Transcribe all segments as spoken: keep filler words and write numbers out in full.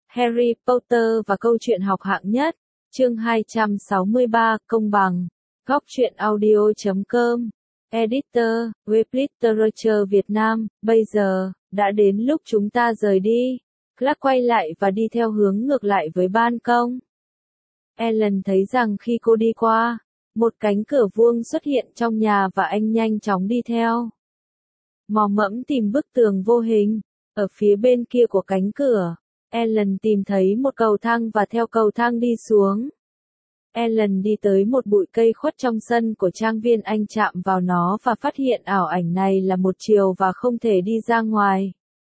Harry Potter và câu chuyện học hạng nhất, chương hai trăm sáu mươi ba, công bằng. Góc truyện audio chấm com. Editor, web Literature Việt Nam, bây giờ, đã đến lúc chúng ta rời đi. Clark quay lại và đi theo hướng ngược lại với ban công. Ellen thấy rằng khi cô đi qua, một cánh cửa vuông xuất hiện trong nhà và anh nhanh chóng đi theo. Mò mẫm tìm bức tường vô hình, ở phía bên kia của cánh cửa. Ellen tìm thấy một cầu thang và theo cầu thang đi xuống. Ellen đi tới một bụi cây khuất trong sân của trang viên, anh chạm vào nó và phát hiện ảo ảnh này là một chiều và không thể đi ra ngoài.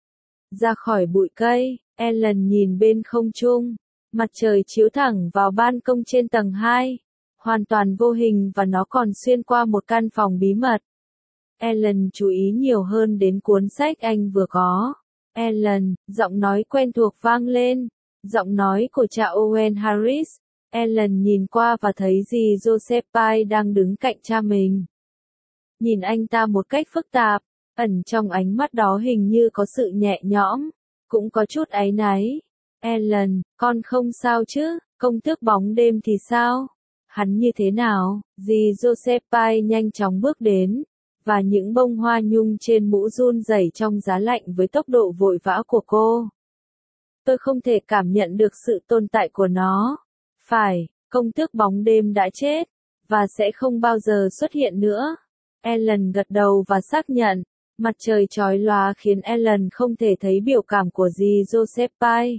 Ra khỏi bụi cây, Ellen nhìn bên không trung. Mặt trời chiếu thẳng vào ban công trên tầng hai, hoàn toàn vô hình và nó còn xuyên qua một căn phòng bí mật. Ellen chú ý nhiều hơn đến cuốn sách anh vừa có. Ellen, giọng nói quen thuộc vang lên, giọng nói của cha Owen Harris. Ellen nhìn qua và thấy dì Joseph Pye đang đứng cạnh cha mình. Nhìn anh ta một cách phức tạp, ẩn trong ánh mắt đó hình như có sự nhẹ nhõm, cũng có chút áy náy. Ellen, con không sao chứ, công tước bóng đêm thì sao? Hắn như thế nào? Dì Joseph Pye nhanh chóng bước đến, và những bông hoa nhung trên mũ run rẩy trong giá lạnh với tốc độ vội vã của cô. Tôi không thể cảm nhận được sự tồn tại của nó. Phải, công tước bóng đêm đã chết, và sẽ không bao giờ xuất hiện nữa. Ellen gật đầu và xác nhận. Mặt trời chói lòa khiến Ellen không thể thấy biểu cảm của dì Joseph Pye.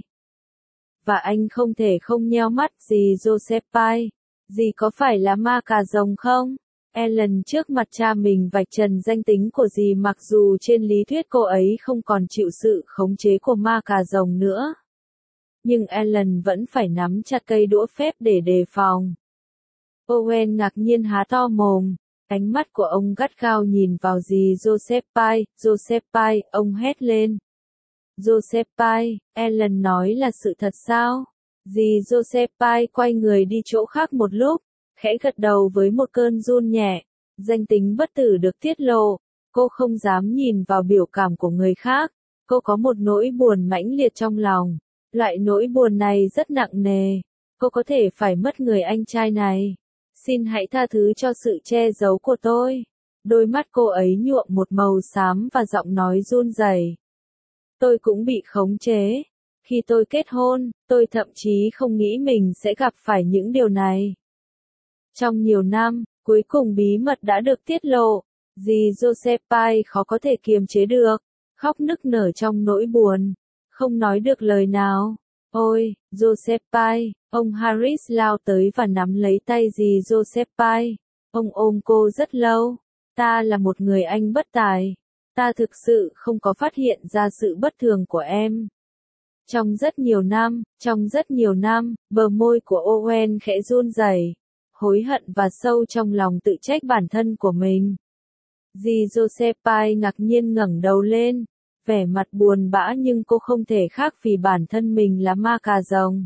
Và anh không thể không nheo mắt. Dì Joseph Pye, dì có phải là ma cà rồng không? Ellen trước mặt cha mình vạch trần danh tính của dì, mặc dù trên lý thuyết cô ấy không còn chịu sự khống chế của ma cà rồng nữa. Nhưng Ellen vẫn phải nắm chặt cây đũa phép để đề phòng. Owen ngạc nhiên há to mồm, ánh mắt của ông gắt gao nhìn vào dì Joseph Pye. Joseph Pye, ông hét lên. Joseph Pye, Ellen nói là sự thật sao? Dì Joseph Pye quay người đi chỗ khác một lúc, khẽ gật đầu với một cơn run nhẹ. Danh tính bất tử được tiết lộ, cô không dám nhìn vào biểu cảm của người khác. Cô có một nỗi buồn mãnh liệt trong lòng. Loại nỗi buồn này rất nặng nề. Cô có thể phải mất người anh trai này. Xin hãy tha thứ cho sự che giấu của tôi. Đôi mắt cô ấy nhuộm một màu xám và giọng nói run rẩy. Tôi cũng bị khống chế. Khi tôi kết hôn, tôi thậm chí không nghĩ mình sẽ gặp phải những điều này. Trong nhiều năm, cuối cùng bí mật đã được tiết lộ. Dì Joseph Pye khó có thể kiềm chế được, khóc nức nở trong nỗi buồn, không nói được lời nào. Ôi, Joseph Pye, ông Harris lao tới và nắm lấy tay dì Joseph Pye. Ông ôm cô rất lâu. Ta là một người anh bất tài. Ta thực sự không có phát hiện ra sự bất thường của em. Trong rất nhiều năm, trong rất nhiều năm, bờ môi của Owen khẽ run rẩy, hối hận và sâu trong lòng tự trách bản thân của mình. Dì Joseph Pye ngạc nhiên ngẩng đầu lên, vẻ mặt buồn bã, nhưng cô không thể khác vì bản thân mình là ma cà rồng.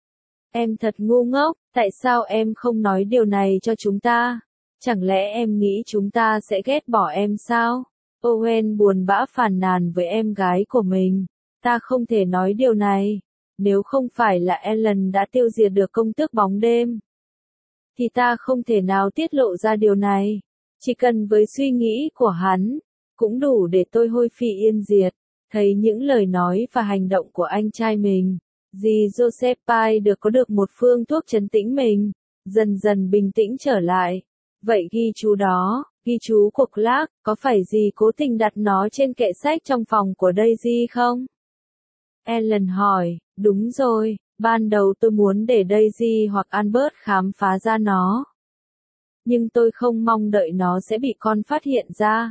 Em thật ngu ngốc, tại sao em không nói điều này cho chúng ta? Chẳng lẽ em nghĩ chúng ta sẽ ghét bỏ em sao? Owen buồn bã phàn nàn với em gái của mình. Ta không thể nói điều này. Nếu không phải là Ellen đã tiêu diệt được công tước bóng đêm, thì ta không thể nào tiết lộ ra điều này. Chỉ cần với suy nghĩ của hắn, cũng đủ để tôi hôi phi yên diệt. Thấy những lời nói và hành động của anh trai mình, dì Joseph Pye được có được một phương thuốc trấn tĩnh mình, dần dần bình tĩnh trở lại. Vậy ghi chú đó, ghi chú của Clark, có phải dì cố tình đặt nó trên kệ sách trong phòng của Daisy không? Ellen hỏi. Đúng rồi, ban đầu tôi muốn để Daisy hoặc Albert khám phá ra nó. Nhưng tôi không mong đợi nó sẽ bị con phát hiện ra.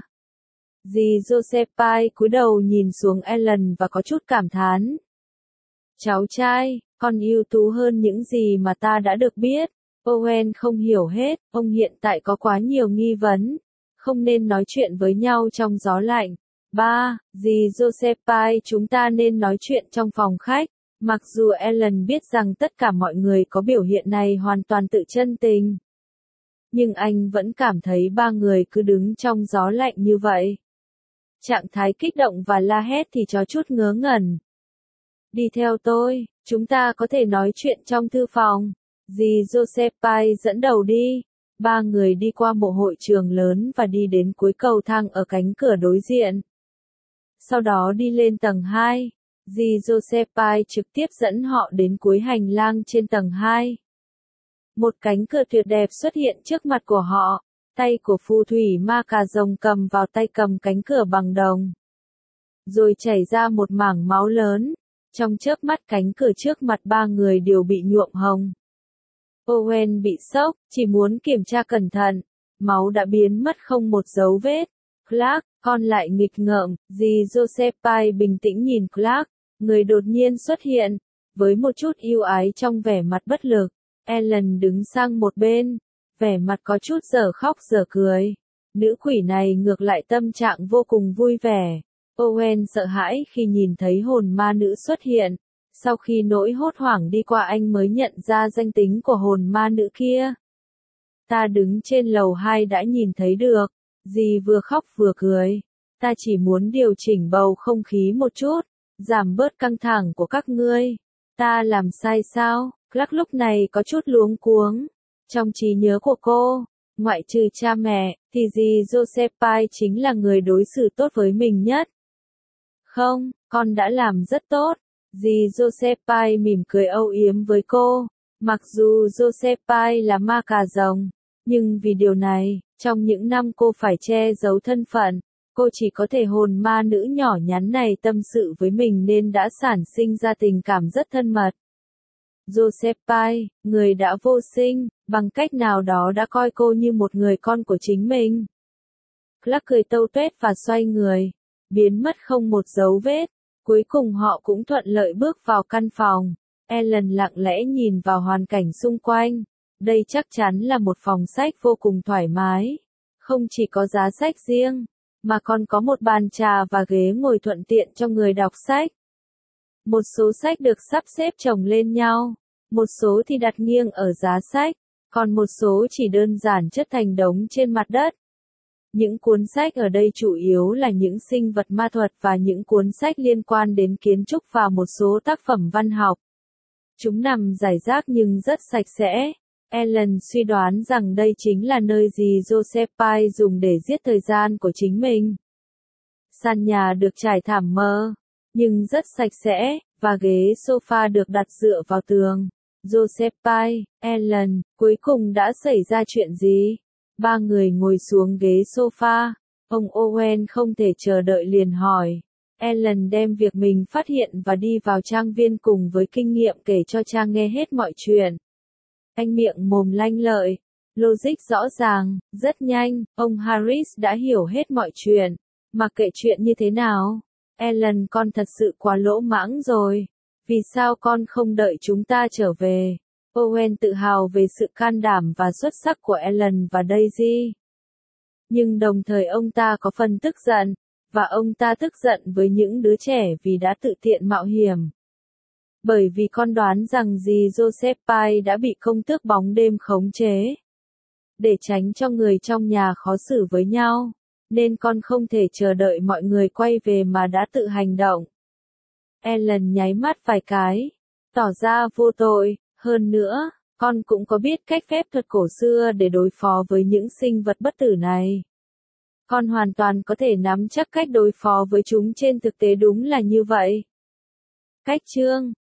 Dì Joseph Pye cúi đầu nhìn xuống Ellen và có chút cảm thán. Cháu trai, con ưu tú hơn những gì mà ta đã được biết. Owen không hiểu hết, ông hiện tại có quá nhiều nghi vấn. Không nên nói chuyện với nhau trong gió lạnh. Ba, dì Joseph Pye, chúng ta nên nói chuyện trong phòng khách. Mặc dù Ellen biết rằng tất cả mọi người có biểu hiện này hoàn toàn tự chân tình, nhưng anh vẫn cảm thấy ba người cứ đứng trong gió lạnh như vậy. Trạng thái kích động và la hét thì có chút ngớ ngẩn. Đi theo tôi, Chúng ta có thể nói chuyện trong thư phòng. Dì Josephine dẫn đầu đi. Ba người đi qua một hội trường lớn và đi đến cuối cầu thang ở cánh cửa đối diện. Sau đó đi lên tầng hai. Dì Josephine trực tiếp dẫn họ đến cuối hành lang trên tầng hai. Một cánh cửa tuyệt đẹp xuất hiện trước mặt của họ. Tay của phù thủy ma cà rồng cầm vào tay cầm cánh cửa bằng đồng. Rồi chảy ra một mảng máu lớn. Trong chớp mắt cánh cửa trước mặt ba người đều bị nhuộm hồng. Owen bị sốc, chỉ muốn kiểm tra cẩn thận. Máu đã biến mất không một dấu vết. Clark, con lại nghịch ngợm. Dì Josephine bình tĩnh nhìn Clark. Người đột nhiên xuất hiện. Với một chút yêu ái trong vẻ mặt bất lực. Ellen đứng sang một bên. Vẻ mặt có chút dở khóc dở cười. Nữ quỷ này ngược lại tâm trạng vô cùng vui vẻ. Owen sợ hãi khi nhìn thấy hồn ma nữ xuất hiện. Sau khi nỗi hốt hoảng đi qua anh mới nhận ra danh tính của hồn ma nữ kia. Ta đứng trên lầu hai đã nhìn thấy được. Dì vừa khóc vừa cười. Ta chỉ muốn điều chỉnh bầu không khí một chút. Giảm bớt căng thẳng của các ngươi. Ta làm sai sao? Clark lúc này có chút luống cuống. Trong trí nhớ của cô, ngoại trừ cha mẹ, thì dì Josephine chính là người đối xử tốt với mình nhất. Không, con đã làm rất tốt. Dì Josephine mỉm cười âu yếm với cô. Mặc dù Josephine là ma cà rồng, nhưng vì điều này, trong những năm cô phải che giấu thân phận, cô chỉ có thể hồn ma nữ nhỏ nhắn này tâm sự với mình nên đã sản sinh ra tình cảm rất thân mật. Josephine, người đã vô sinh, bằng cách nào đó đã coi cô như một người con của chính mình. Clark cười tâu tuét và xoay người, biến mất không một dấu vết. Cuối cùng họ cũng thuận lợi bước vào căn phòng. Ellen lặng lẽ nhìn vào hoàn cảnh xung quanh. Đây chắc chắn là một phòng sách vô cùng thoải mái. Không chỉ có giá sách riêng, mà còn có một bàn trà và ghế ngồi thuận tiện cho người đọc sách. Một số sách được sắp xếp chồng lên nhau, một số thì đặt nghiêng ở giá sách, còn một số chỉ đơn giản chất thành đống trên mặt đất. Những cuốn sách ở đây chủ yếu là những sinh vật ma thuật và những cuốn sách liên quan đến kiến trúc và một số tác phẩm văn học. Chúng nằm rải rác nhưng rất sạch sẽ. Ellen suy đoán rằng đây chính là nơi dì Josephine dùng để giết thời gian của chính mình. Sàn nhà được trải thảm mờ, nhưng rất sạch sẽ, và ghế sofa được đặt dựa vào tường. Josephine, Ellen, cuối cùng đã xảy ra chuyện gì? Ba người ngồi xuống ghế sofa. Ông Owen không thể chờ đợi liền hỏi. Ellen đem việc mình phát hiện và đi vào trang viên cùng với kinh nghiệm kể cho cha nghe hết mọi chuyện. Anh miệng mồm lanh lợi, logic rõ ràng, rất nhanh, ông Harris đã hiểu hết mọi chuyện. Mặc kệ chuyện như thế nào, Ellen con thật sự quá lỗ mãng rồi. Vì sao con không đợi chúng ta trở về? Owen tự hào về sự can đảm và xuất sắc của Ellen và Daisy. Nhưng đồng thời ông ta có phần tức giận, và ông ta tức giận với những đứa trẻ vì đã tự tiện mạo hiểm. Bởi vì con đoán rằng dì Josephine đã bị công tước bóng đêm khống chế. Để tránh cho người trong nhà khó xử với nhau, nên con không thể chờ đợi mọi người quay về mà đã tự hành động. Ellen nháy mắt vài cái, tỏ ra vô tội. Hơn nữa, con cũng có biết cách phép thuật cổ xưa để đối phó với những sinh vật bất tử này. Con hoàn toàn có thể nắm chắc cách đối phó với chúng trên thực tế đúng là như vậy. Cách chương